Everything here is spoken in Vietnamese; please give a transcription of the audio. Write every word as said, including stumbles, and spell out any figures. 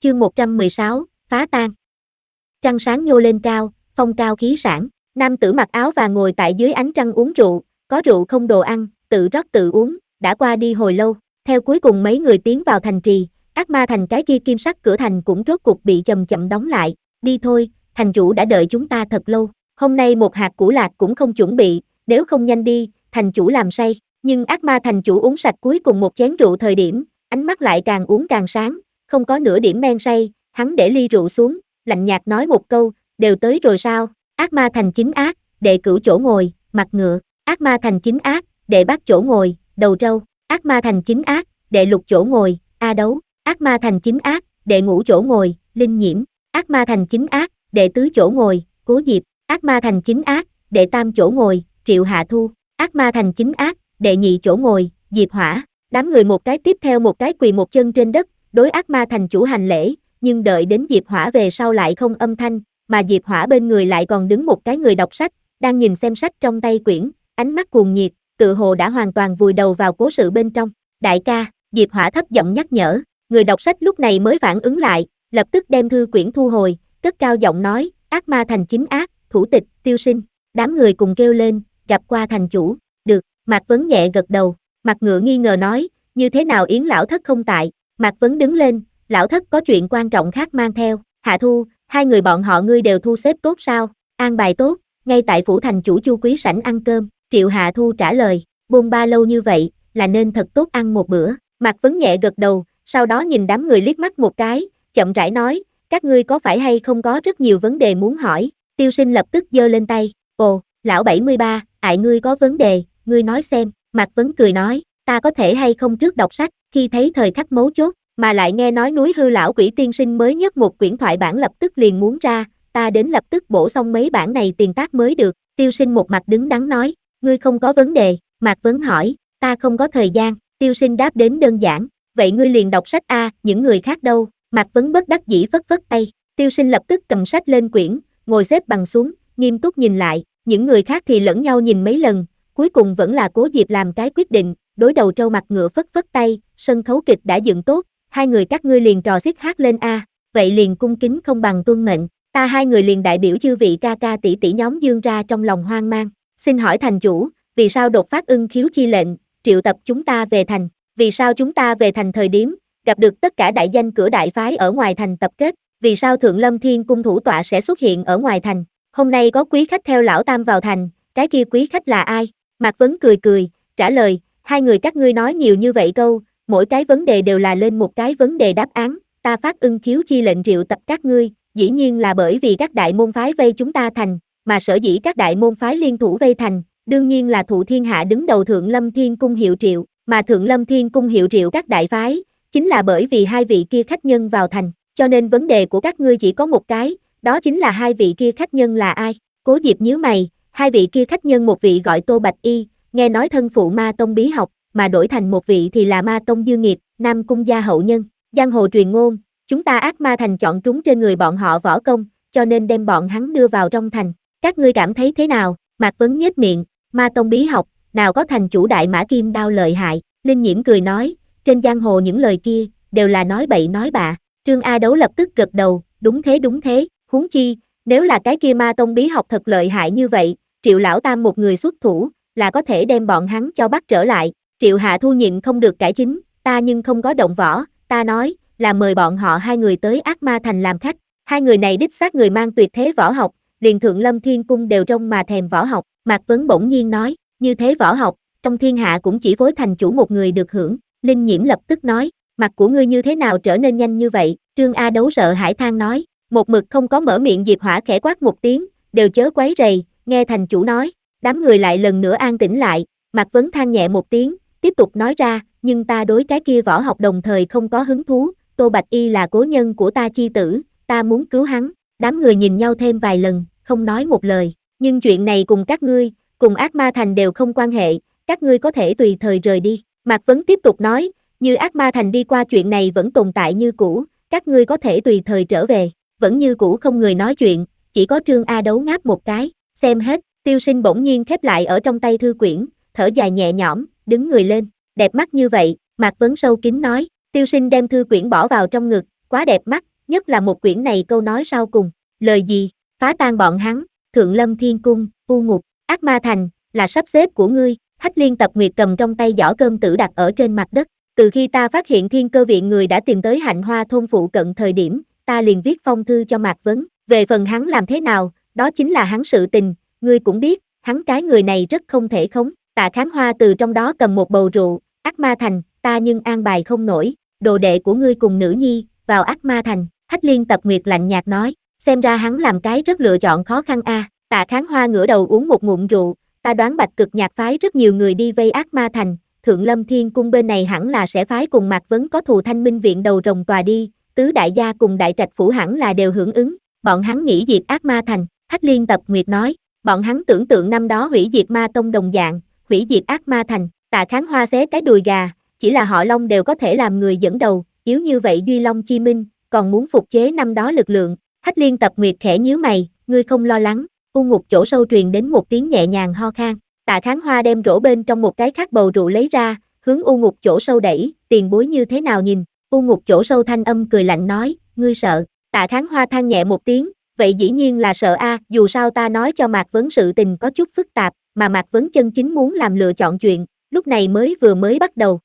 Chương một trăm mười sáu, phá tan. Trăng sáng nhô lên cao, phong cao khí sảng. Nam tử mặc áo và ngồi tại dưới ánh trăng uống rượu, có rượu không đồ ăn, tự rót tự uống, đã qua đi hồi lâu. Theo cuối cùng mấy người tiến vào thành trì, Ác Ma Thành cái kia kim sắc cửa thành cũng rốt cục bị chậm chậm đóng lại. Đi thôi, thành chủ đã đợi chúng ta thật lâu. Hôm nay một hạt củ lạc cũng không chuẩn bị, nếu không nhanh đi, thành chủ làm say. Nhưng Ác Ma thành chủ uống sạch cuối cùng một chén rượu thời điểm, ánh mắt lại càng uống càng sáng, không có nửa điểm men say, hắn để ly rượu xuống, lạnh nhạt nói một câu, đều tới rồi sao? Ác Ma thành chính ác, đệ cửu chỗ ngồi, mặt ngựa. Ác Ma thành chính ác, đệ bát chỗ ngồi, đầu trâu. Ác Ma thành chính ác, đệ lục chỗ ngồi, a đấu. Ác Ma thành chính ác, đệ ngũ chỗ ngồi, linh nhiễm. Ác Ma thành chính ác, đệ tứ chỗ ngồi, cố diệp. Ác Ma thành chính ác, đệ tam chỗ ngồi, triệu hạ thu. Ác Ma thành chính ác, đệ nhị chỗ ngồi, diệp hỏa. Đám người một cái tiếp theo một cái quỳ một chân trên đất, đối Ác Ma thành chủ hành lễ, nhưng đợi đến diệp hỏa về sau lại không âm thanh, mà diệp hỏa bên người lại còn đứng một cái người đọc sách, đang nhìn xem sách trong tay quyển, ánh mắt cuồng nhiệt, tự hồ đã hoàn toàn vùi đầu vào cố sự bên trong. Đại ca, diệp hỏa thấp giọng nhắc nhở, người đọc sách lúc này mới phản ứng lại, lập tức đem thư quyển thu hồi, cất cao giọng nói, Ác Ma thành chính ác, thủ tịch, Tiêu Sinh. Đám người cùng kêu lên, gặp qua thành chủ. Được. Mạc Vấn nhẹ gật đầu. Mặt Ngựa nghi ngờ nói, như thế nào Yến lão thất không tại? Mạc Vấn đứng lên, lão thất có chuyện quan trọng khác mang theo. Hạ Thu, hai người bọn họ ngươi đều thu xếp tốt sao? An bài tốt, ngay tại phủ thành chủ Chu Quý sảnh ăn cơm. Triệu Hạ Thu trả lời, bôn ba lâu như vậy, là nên thật tốt ăn một bữa. Mạc Vấn nhẹ gật đầu, sau đó nhìn đám người liếc mắt một cái, chậm rãi nói, các ngươi có phải hay không có rất nhiều vấn đề muốn hỏi? Tiêu Sinh lập tức giơ lên tay, ồ, lão bảy mươi ba, ại ngươi có vấn đề, ngươi nói xem. Mạc Vấn cười nói, ta có thể hay không trước đọc sách, khi thấy thời khắc mấu chốt, mà lại nghe nói núi hư lão quỷ tiên sinh mới nhất một quyển thoại bản lập tức liền muốn ra, ta đến lập tức bổ xong mấy bản này tiền tác mới được. Tiêu Sinh một mặt đứng đắn nói, ngươi không có vấn đề. Mạc Vấn hỏi, ta không có thời gian. Tiêu Sinh đáp đến đơn giản, vậy ngươi liền đọc sách a, những người khác đâu? Mạc Vấn bất đắc dĩ phất phất tay. Tiêu Sinh lập tức cầm sách lên quyển, ngồi xếp bằng xuống, nghiêm túc nhìn lại, những người khác thì lẫn nhau nhìn mấy lần, cuối cùng vẫn là Cố Diệp làm cái quyết định, đối đầu trâu Mặt Ngựa phất phất tay, sân khấu kịch đã dựng tốt, hai người các ngươi liền trò xiết hát lên a, vậy liền cung kính không bằng tuân mệnh, ta hai người liền đại biểu chư vị ca ca tỷ tỷ nhóm dương ra trong lòng hoang mang, xin hỏi thành chủ, vì sao đột phát ưng khiếu chi lệnh, triệu tập chúng ta về thành, vì sao chúng ta về thành thời điểm, gặp được tất cả đại danh cửa đại phái ở ngoài thành tập kết, vì sao Thượng Lâm Thiên Cung thủ tọa sẽ xuất hiện ở ngoài thành, hôm nay có quý khách theo lão tam vào thành, cái kia quý khách là ai? Mạc Vấn cười cười, trả lời, hai người các ngươi nói nhiều như vậy câu, mỗi cái vấn đề đều là lên một cái vấn đề đáp án, ta phát ưng khiếu chi lệnh triệu tập các ngươi, dĩ nhiên là bởi vì các đại môn phái vây chúng ta thành, mà sở dĩ các đại môn phái liên thủ vây thành, đương nhiên là thụ thiên hạ đứng đầu Thượng Lâm Thiên Cung hiệu triệu, mà Thượng Lâm Thiên Cung hiệu triệu các đại phái, chính là bởi vì hai vị kia khách nhân vào thành, cho nên vấn đề của các ngươi chỉ có một cái, đó chính là hai vị kia khách nhân là ai? Cố Diệp nhíu mày, hai vị kia khách nhân một vị gọi Tô Bạch Y, nghe nói thân phụ Ma Tông bí học, mà đổi thành một vị thì là Ma Tông Dương Nghiệp, Nam Cung gia hậu nhân, giang hồ truyền ngôn, chúng ta Ác Ma thành chọn trúng trên người bọn họ võ công, cho nên đem bọn hắn đưa vào trong thành, các ngươi cảm thấy thế nào? Mạc Vấn nhếch miệng, Ma Tông bí học, nào có thành chủ đại mã kim đao lợi hại, Linh Nhiễm cười nói, trên giang hồ những lời kia, đều là nói bậy nói bạ, Trương A Đấu lập tức gật đầu, đúng thế đúng thế, huống chi, nếu là cái kia Ma Tông bí học thật lợi hại như vậy, Triệu lão tam một người xuất thủ, là có thể đem bọn hắn cho bắt trở lại. Triệu Hạ Thu nhịn không được cải chính, ta nhưng không có động võ, ta nói, là mời bọn họ hai người tới Ác Ma thành làm khách, hai người này đích xác người mang tuyệt thế võ học, liền Thượng Lâm Thiên Cung đều trông mà thèm võ học. Mạc Vấn bỗng nhiên nói, như thế võ học, trong thiên hạ cũng chỉ phối thành chủ một người được hưởng. Linh Nhiễm lập tức nói, mặt của ngươi như thế nào trở nên nhanh như vậy? Trương A Đấu sợ hãi than nói, một mực không có mở miệng Diệp Hỏa khẽ quát một tiếng, đều chớ quấy rầy, nghe thành chủ nói. Đám người lại lần nữa an tĩnh lại, Mạc Vấn than nhẹ một tiếng, tiếp tục nói ra, nhưng ta đối cái kia võ học đồng thời không có hứng thú, Tô Bạch Y là cố nhân của ta chi tử, ta muốn cứu hắn. Đám người nhìn nhau thêm vài lần, không nói một lời, nhưng chuyện này cùng các ngươi, cùng Ác Ma thành đều không quan hệ, các ngươi có thể tùy thời rời đi. Mạc Vấn tiếp tục nói, như Ác Ma thành đi qua chuyện này vẫn tồn tại như cũ, các ngươi có thể tùy thời trở về, vẫn như cũ không người nói chuyện, chỉ có Trương A Đấu ngáp một cái, xem hết. Tiêu Sinh bỗng nhiên khép lại ở trong tay thư quyển, thở dài nhẹ nhõm, đứng người lên, đẹp mắt như vậy, Mạc Vấn sâu kín nói. Tiêu Sinh đem thư quyển bỏ vào trong ngực, quá đẹp mắt, nhất là một quyển này câu nói sau cùng, lời gì, phá tan bọn hắn, Thượng Lâm Thiên Cung, U Ngục, Ác Ma Thành, là sắp xếp của ngươi, Hách Liên Tập Nguyệt cầm trong tay giỏ cơm tử đặt ở trên mặt đất, từ khi ta phát hiện Thiên Cơ Viện người đã tìm tới Hạnh Hoa thôn phụ cận thời điểm, ta liền viết phong thư cho Mạc Vấn, về phần hắn làm thế nào, đó chính là hắn sự tình, ngươi cũng biết, hắn cái người này rất không thể khống, Tạ Kháng Hoa từ trong đó cầm một bầu rượu, Ác Ma Thành, ta nhưng an bài không nổi, đồ đệ của ngươi cùng nữ nhi, vào Ác Ma Thành, Hách Liên Tập Nguyệt lạnh nhạt nói, xem ra hắn làm cái rất lựa chọn khó khăn a. À. Tạ Kháng Hoa ngửa đầu uống một ngụm rượu, ta đoán Bạch Cực Nhạc phái rất nhiều người đi vây Ác Ma Thành, Thượng Lâm Thiên Cung bên này hẳn là sẽ phái cùng Mạc Vấn có thù Thanh Minh Viện đầu rồng tòa đi, tứ đại gia cùng đại trạch phủ hẳn là đều hưởng ứng, bọn hắn nghĩ diệt Ác Ma Thành, Hách Liên Tập Nguyệt nói, bọn hắn tưởng tượng năm đó hủy diệt Ma Tông đồng dạng, hủy diệt Ác Ma Thành, Tạ Kháng Hoa xé cái đùi gà, chỉ là họ Long đều có thể làm người dẫn đầu, yếu như vậy Duy Long Chi Minh, còn muốn phục chế năm đó lực lượng, Hách Liên Tập Nguyệt khẽ nhíu mày, ngươi không lo lắng, U Ngục chỗ sâu truyền đến một tiếng nhẹ nhàng ho khan, Tạ Kháng Hoa đem rổ bên trong một cái khác bầu rượu lấy ra, hướng U Ngục chỗ sâu đẩy, tiền bối như thế nào nhìn, U Ngục chỗ sâu thanh âm cười lạnh nói, ngươi sợ, Tạ Kháng Hoa than nhẹ một tiếng, vậy dĩ nhiên là sợ a, dù sao ta nói cho Mạc Vấn sự tình có chút phức tạp, mà Mạc Vấn chân chính muốn làm lựa chọn chuyện, lúc này mới vừa mới bắt đầu,